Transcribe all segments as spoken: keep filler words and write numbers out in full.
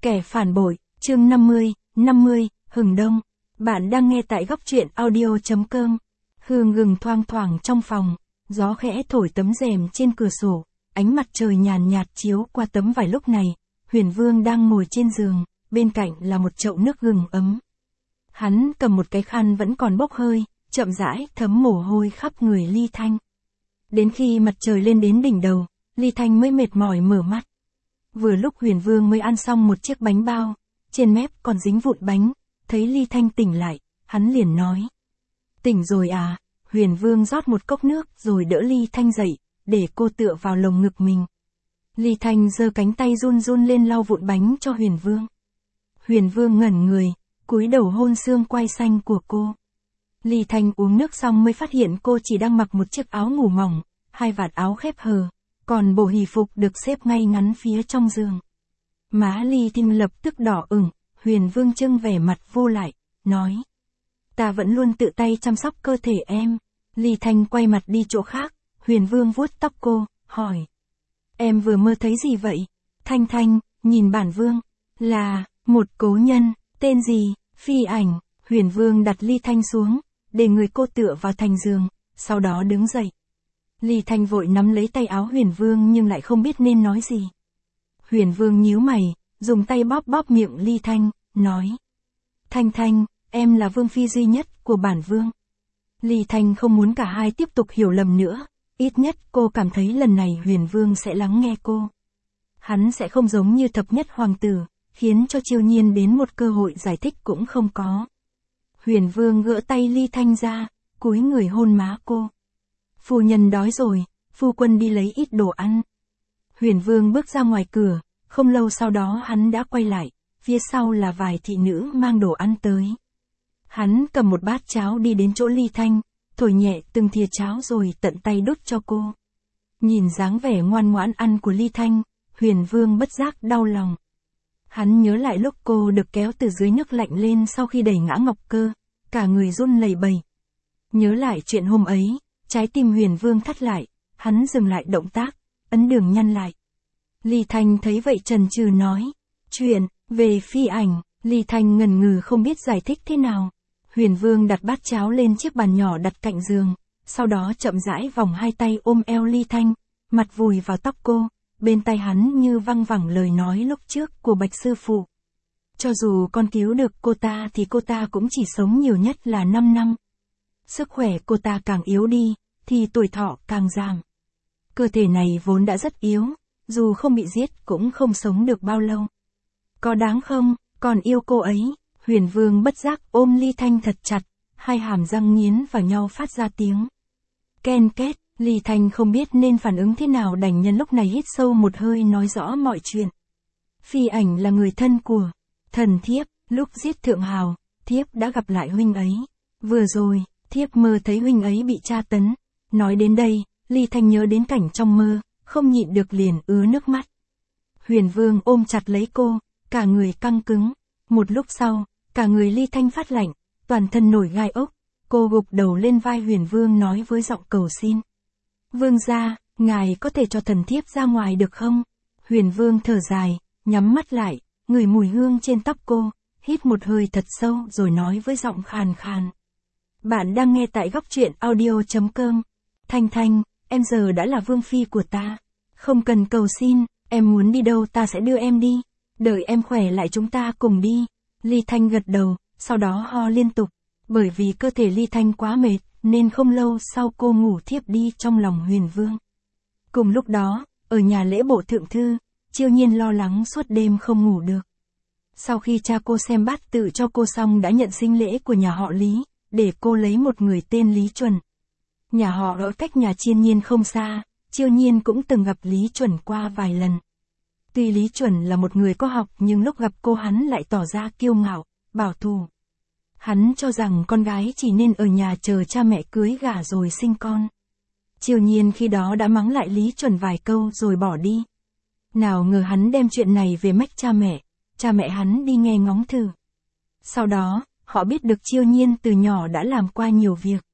Kẻ phản bội, chương năm mươi, năm mươi, hừng đông. Bạn đang nghe tại góc truyện audio.com. Hương gừng thoang thoảng trong phòng, gió khẽ thổi tấm rèm trên cửa sổ, ánh mặt trời nhàn nhạt chiếu qua tấm vải. Lúc này, Huyền Vương đang ngồi trên giường, bên cạnh là một chậu nước gừng ấm. Hắn cầm một cái khăn vẫn còn bốc hơi, chậm rãi thấm mồ hôi khắp người Ly Thanh. Đến khi mặt trời lên đến đỉnh đầu, Ly Thanh mới mệt mỏi mở mắt. Vừa lúc Huyền Vương mới ăn xong một chiếc bánh bao, trên mép còn dính vụn bánh, thấy Ly Thanh tỉnh lại, hắn liền nói. Tỉnh rồi à? Huyền Vương rót một cốc nước rồi đỡ Ly Thanh dậy, để cô tựa vào lồng ngực mình. Ly Thanh giơ cánh tay run run lên lau vụn bánh cho Huyền Vương. Huyền Vương ngẩn người, cúi đầu hôn xương quai xanh của cô. Ly Thanh uống nước xong mới phát hiện cô chỉ đang mặc một chiếc áo ngủ mỏng, hai vạt áo khép hờ, còn bộ hỷ phục được xếp ngay ngắn phía trong giường. Má Ly Thanh lập tức đỏ ửng, Huyền Vương trưng vẻ mặt vô lại, nói. Ta vẫn luôn tự tay chăm sóc cơ thể em. Ly Thanh quay mặt đi chỗ khác, Huyền Vương vuốt tóc cô, hỏi. Em vừa mơ thấy gì vậy? Thanh Thanh, nhìn bản vương, là, một cố nhân, tên gì? Phi Ảnh. Huyền Vương đặt Ly Thanh xuống, để người cô tựa vào thành giường, sau đó đứng dậy. Ly Thanh vội nắm lấy tay áo Huyền Vương nhưng lại không biết nên nói gì. Huyền Vương nhíu mày, dùng tay bóp bóp miệng Ly Thanh, nói. Thanh Thanh, em là vương phi duy nhất của bản vương. Ly Thanh không muốn cả hai tiếp tục hiểu lầm nữa, ít nhất cô cảm thấy lần này Huyền Vương sẽ lắng nghe cô. Hắn sẽ không giống như thập nhất hoàng tử, khiến cho Chiêu Nhiên đến một cơ hội giải thích cũng không có. Huyền Vương gỡ tay Ly Thanh ra, cúi người hôn má cô. Phu nhân đói rồi, phu quân đi lấy ít đồ ăn. Huyền Vương bước ra ngoài cửa, không lâu sau đó hắn đã quay lại, phía sau là vài thị nữ mang đồ ăn tới. Hắn cầm một bát cháo đi đến chỗ Ly Thanh, thổi nhẹ từng thìa cháo rồi tận tay đút cho cô. Nhìn dáng vẻ ngoan ngoãn ăn của Ly Thanh, Huyền Vương bất giác đau lòng. Hắn nhớ lại lúc cô được kéo từ dưới nước lạnh lên sau khi đẩy ngã Ngọc Cơ, cả người run lẩy bẩy. Nhớ lại chuyện hôm ấy, trái tim Huyền Vương thắt lại, hắn dừng lại động tác, ấn đường nhăn lại. Ly Thanh thấy vậy chần chừ nói, chuyện về Phi Ảnh. Ly Thanh ngần ngừ không biết giải thích thế nào. Huyền Vương đặt bát cháo lên chiếc bàn nhỏ đặt cạnh giường, sau đó chậm rãi vòng hai tay ôm eo Ly Thanh, mặt vùi vào tóc cô, bên tai hắn như văng vẳng lời nói lúc trước của Bạch sư phụ. Cho dù con cứu được cô ta thì cô ta cũng chỉ sống nhiều nhất là năm năm. Sức khỏe cô ta càng yếu đi, thì tuổi thọ càng giảm. Cơ thể này vốn đã rất yếu, dù không bị giết cũng không sống được bao lâu. Có đáng không, còn yêu cô ấy? Huyền Vương bất giác ôm Ly Thanh thật chặt, hai hàm răng nghiến vào nhau phát ra tiếng ken két. Ly Thanh không biết nên phản ứng thế nào, đành nhân lúc này hít sâu một hơi nói rõ mọi chuyện. Phi Ảnh là người thân của thần thiếp, lúc giết Thượng Hào, thiếp đã gặp lại huynh ấy. Vừa rồi, thiếp mơ thấy huynh ấy bị tra tấn. Nói đến đây, Ly Thanh nhớ đến cảnh trong mơ, không nhịn được liền ứa nước mắt. Huyền Vương ôm chặt lấy cô, cả người căng cứng. Một lúc sau, cả người Ly Thanh phát lạnh, toàn thân nổi gai ốc. Cô gục đầu lên vai Huyền Vương nói với giọng cầu xin. Vương gia, ngài có thể cho thần thiếp ra ngoài được không? Huyền Vương thở dài, nhắm mắt lại, ngửi mùi hương trên tóc cô, hít một hơi thật sâu rồi nói với giọng khàn khàn. Bạn đang nghe tại góc truyện audio.com. Thanh Thanh, em giờ đã là vương phi của ta. Không cần cầu xin, em muốn đi đâu ta sẽ đưa em đi. Đợi em khỏe lại chúng ta cùng đi. Ly Thanh gật đầu, sau đó ho liên tục. Bởi vì cơ thể Ly Thanh quá mệt, nên không lâu sau cô ngủ thiếp đi trong lòng Huyền Vương. Cùng lúc đó, ở nhà lễ bộ thượng thư, Chiêu Nhiên lo lắng suốt đêm không ngủ được. Sau khi cha cô xem bát tự cho cô xong đã nhận sinh lễ của nhà họ Lý, để cô lấy một người tên Lý Chuẩn. Nhà họ ở cách nhà Chiêu Nhiên không xa, Chiêu Nhiên cũng từng gặp Lý Chuẩn qua vài lần. Tuy Lý Chuẩn là một người có học nhưng lúc gặp cô hắn lại tỏ ra kiêu ngạo, bảo thủ. Hắn cho rằng con gái chỉ nên ở nhà chờ cha mẹ cưới gả rồi sinh con. Chiêu Nhiên khi đó đã mắng lại Lý Chuẩn vài câu rồi bỏ đi. Nào ngờ hắn đem chuyện này về mách cha mẹ, cha mẹ hắn đi nghe ngóng thử. Sau đó, họ biết được Chiêu Nhiên từ nhỏ đã làm qua nhiều việc.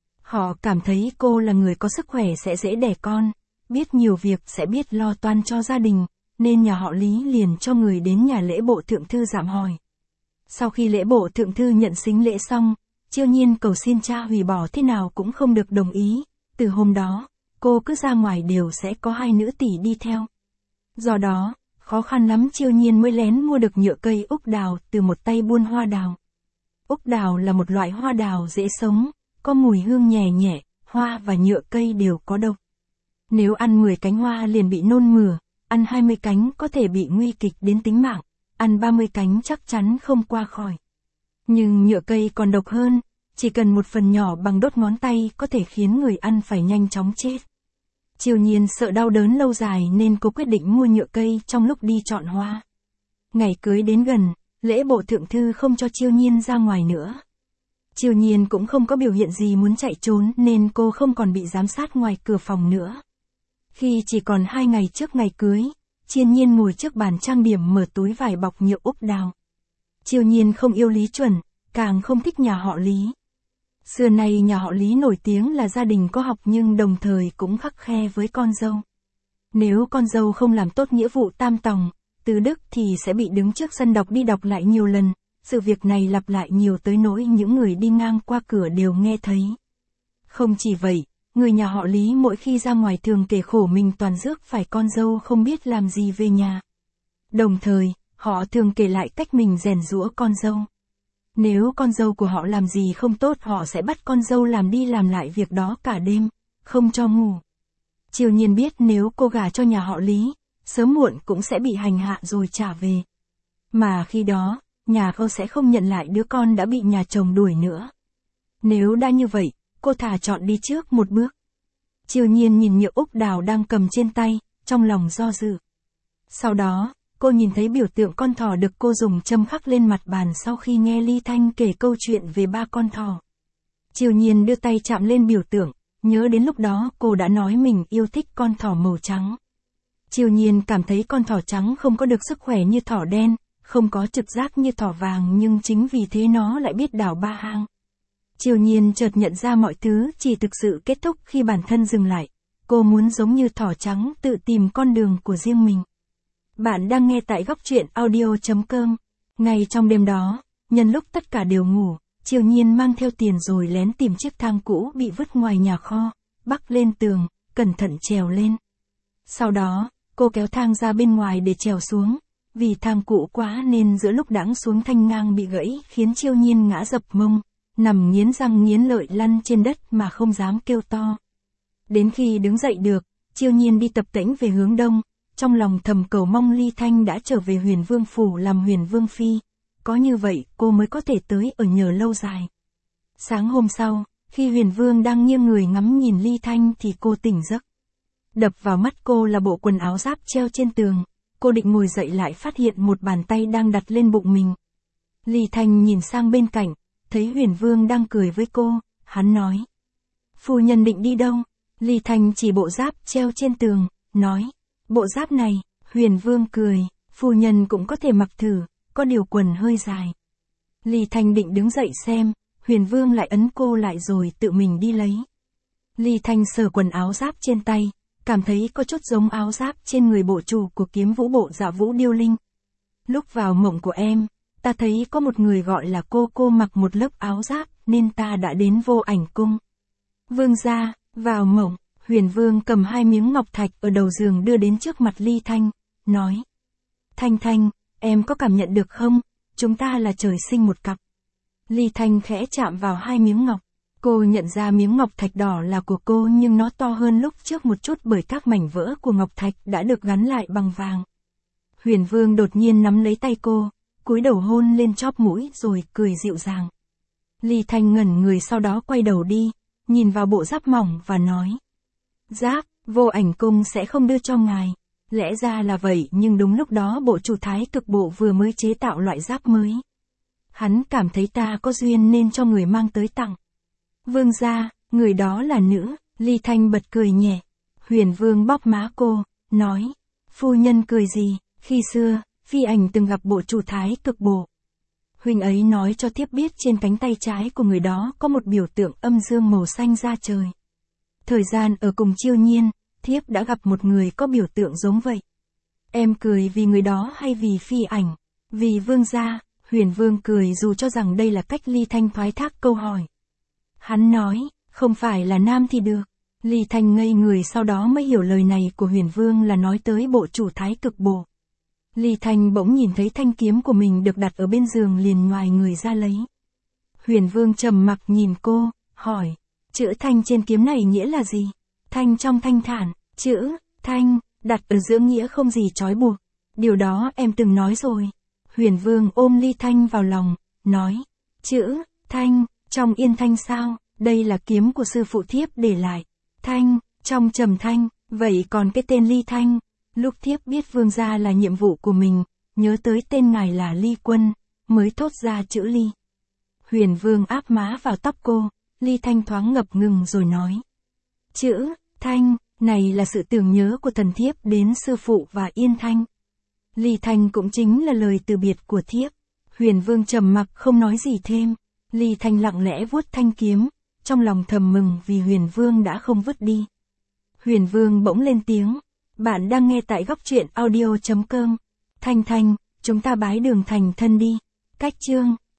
Họ cảm thấy cô là người có sức khỏe sẽ dễ đẻ con, biết nhiều việc sẽ biết lo toan cho gia đình, nên nhà họ Lý liền cho người đến nhà lễ bộ thượng thư dạm hỏi. Sau khi lễ bộ thượng thư nhận sính lễ xong, Chiêu Nhiên cầu xin cha hủy bỏ thế nào cũng không được đồng ý, từ hôm đó, cô cứ ra ngoài đều sẽ có hai nữ tỷ đi theo. Do đó, khó khăn lắm Chiêu Nhiên mới lén mua được nhựa cây úc đào từ một tay buôn hoa đào. Úc đào là một loại hoa đào dễ sống, có mùi hương nhẹ nhẹ, hoa và nhựa cây đều có độc. Nếu ăn mười cánh hoa liền bị nôn mửa, ăn hai mươi cánh có thể bị nguy kịch đến tính mạng, ăn ba mươi cánh chắc chắn không qua khỏi. Nhưng nhựa cây còn độc hơn, chỉ cần một phần nhỏ bằng đốt ngón tay có thể khiến người ăn phải nhanh chóng chết. Chiêu Nhiên sợ đau đớn lâu dài nên cô quyết định mua nhựa cây trong lúc đi chọn hoa. Ngày cưới đến gần, lễ bộ thượng thư không cho Chiêu Nhiên ra ngoài nữa. Chiêu Nhiên cũng không có biểu hiện gì muốn chạy trốn nên cô không còn bị giám sát ngoài cửa phòng nữa. Khi chỉ còn hai ngày trước ngày cưới, Chiêu Nhiên ngồi trước bàn trang điểm mở túi vải bọc nhựa úc đào. Chiêu Nhiên không yêu Lý Chuẩn, càng không thích nhà họ Lý. Xưa nay nhà họ Lý nổi tiếng là gia đình có học nhưng đồng thời cũng khắt khe với con dâu. Nếu con dâu không làm tốt nghĩa vụ tam tòng, tứ đức thì sẽ bị đứng trước sân đọc đi đọc lại nhiều lần, sự việc này lặp lại nhiều tới nỗi những người đi ngang qua cửa đều nghe thấy. Không chỉ vậy, người nhà họ Lý mỗi khi ra ngoài thường kể khổ mình toàn rước phải con dâu không biết làm gì về nhà. Đồng thời, họ thường kể lại cách mình rèn giũa con dâu. Nếu con dâu của họ làm gì không tốt họ sẽ bắt con dâu làm đi làm lại việc đó cả đêm, không cho ngủ. Chiêu Nhiên biết nếu cô gả cho nhà họ Lý, sớm muộn cũng sẽ bị hành hạ rồi trả về. Mà khi đó, nhà cô sẽ không nhận lại đứa con đã bị nhà chồng đuổi nữa. Nếu đã như vậy, cô thà chọn đi trước một bước. Chiêu Nhiên nhìn nhựa úc đào đang cầm trên tay, trong lòng do dự. Sau đó, cô nhìn thấy biểu tượng con thỏ được cô dùng châm khắc lên mặt bàn sau khi nghe Ly Thanh kể câu chuyện về ba con thỏ. Chiêu Nhiên đưa tay chạm lên biểu tượng, nhớ đến lúc đó cô đã nói mình yêu thích con thỏ màu trắng. Chiêu Nhiên cảm thấy con thỏ trắng không có được sức khỏe như thỏ đen, không có trực giác như thỏ vàng nhưng chính vì thế nó lại biết đảo ba hang. Chiêu Nhiên chợt nhận ra mọi thứ chỉ thực sự kết thúc khi bản thân dừng lại. Cô muốn giống như thỏ trắng tự tìm con đường của riêng mình. Bạn đang nghe tại góc truyện audio chấm com. Ngay trong đêm đó, nhân lúc tất cả đều ngủ, Chiêu Nhiên mang theo tiền rồi lén tìm chiếc thang cũ bị vứt ngoài nhà kho, bắc lên tường, cẩn thận trèo lên. Sau đó, cô kéo thang ra bên ngoài để trèo xuống. Vì thang cũ quá nên giữa lúc đãng xuống thanh ngang bị gãy khiến Chiêu Nhiên ngã dập mông, nằm nghiến răng nghiến lợi lăn trên đất mà không dám kêu to. Đến khi đứng dậy được, Chiêu Nhiên đi tập tễnh về hướng đông, trong lòng thầm cầu mong Ly Thanh đã trở về Huyền Vương phủ làm Huyền Vương phi, có như vậy cô mới có thể tới ở nhờ lâu dài. Sáng hôm sau, khi Huyền Vương đang nghiêng người ngắm nhìn Ly Thanh thì cô tỉnh giấc. Đập vào mắt cô là bộ quần áo giáp treo trên tường, cô định ngồi dậy lại phát hiện một bàn tay đang đặt lên bụng mình. Ly Thanh nhìn sang bên cạnh, thấy Huyền Vương đang cười với cô, hắn nói. Phu nhân định đi đâu? Ly Thanh chỉ bộ giáp treo trên tường, nói. Bộ giáp này, Huyền Vương cười, phu nhân cũng có thể mặc thử, có điều quần hơi dài. Ly Thanh định đứng dậy xem, Huyền Vương lại ấn cô lại rồi tự mình đi lấy. Ly Thanh sờ quần áo giáp trên tay, cảm thấy có chút giống áo giáp trên người bộ chủ của Kiếm Vũ bộ Dạ Vũ Điêu Linh. Lúc vào mộng của em, ta thấy có một người gọi là cô cô mặc một lớp áo giáp nên ta đã đến Vô Ảnh cung. Vương gia, vào mộng, Huyền Vương cầm hai miếng ngọc thạch ở đầu giường đưa đến trước mặt Ly Thanh, nói. Thanh Thanh, em có cảm nhận được không? Chúng ta là trời sinh một cặp. Ly Thanh khẽ chạm vào hai miếng ngọc. Cô nhận ra miếng ngọc thạch đỏ là của cô nhưng nó to hơn lúc trước một chút bởi các mảnh vỡ của ngọc thạch đã được gắn lại bằng vàng. Huyền Vương đột nhiên nắm lấy tay cô, cúi đầu hôn lên chóp mũi rồi cười dịu dàng. Ly Thanh ngẩn người sau đó quay đầu đi, nhìn vào bộ giáp mỏng và nói. Giáp, Vô Ảnh cung sẽ không đưa cho ngài. Lẽ ra là vậy nhưng đúng lúc đó bộ chủ Thái Cực bộ vừa mới chế tạo loại giáp mới. Hắn cảm thấy ta có duyên nên cho người mang tới tặng. Vương gia, người đó là nữ. Ly Thanh bật cười nhẹ. Huyền Vương bóp má cô, nói. Phu nhân cười gì, khi xưa, phi ảnh từng gặp bộ chủ Thái Cực bộ. Huynh ấy nói cho thiếp biết trên cánh tay trái của người đó có một biểu tượng âm dương màu xanh da trời. Thời gian ở cùng Chiêu Nhiên, thiếp đã gặp một người có biểu tượng giống vậy. Em cười vì người đó hay vì phi ảnh? Vì Vương gia. Huyền Vương cười dù cho rằng đây là cách Ly Thanh thoái thác câu hỏi. Hắn nói, không phải là nam thì được. Ly Thanh ngây người sau đó mới hiểu lời này của Huyền Vương là nói tới bộ chủ thái cực bộ. Ly Thanh bỗng nhìn thấy thanh kiếm của mình được đặt ở bên giường liền ngoài người ra lấy. Huyền Vương trầm mặc nhìn cô, hỏi, chữ thanh trên kiếm này nghĩa là gì? Thanh trong thanh thản, chữ, thanh, đặt ở giữa nghĩa không gì trói buộc. Điều đó em từng nói rồi. Huyền Vương ôm Ly Thanh vào lòng, nói, chữ, thanh, trong yên thanh sao, đây là kiếm của sư phụ thiếp để lại. Thanh, trong trầm thanh, vậy còn cái tên Ly Thanh, lúc thiếp biết Vương gia là nhiệm vụ của mình, nhớ tới tên ngài là Ly Quân, mới thốt ra chữ Ly. Huyền Vương áp má vào tóc cô, Ly Thanh thoáng ngập ngừng rồi nói. Chữ, Thanh, này là sự tưởng nhớ của thần thiếp đến sư phụ và Yên Thanh. Ly Thanh cũng chính là lời từ biệt của thiếp. Huyền Vương trầm mặc không nói gì thêm. Ly Thanh lặng lẽ vuốt thanh kiếm, trong lòng thầm mừng vì Huyền Vương đã không vứt đi. Huyền Vương bỗng lên tiếng. Bạn đang nghe tại góc truyện audio chấm com. Thanh Thanh, chúng ta bái đường thành thân đi. Cách chương.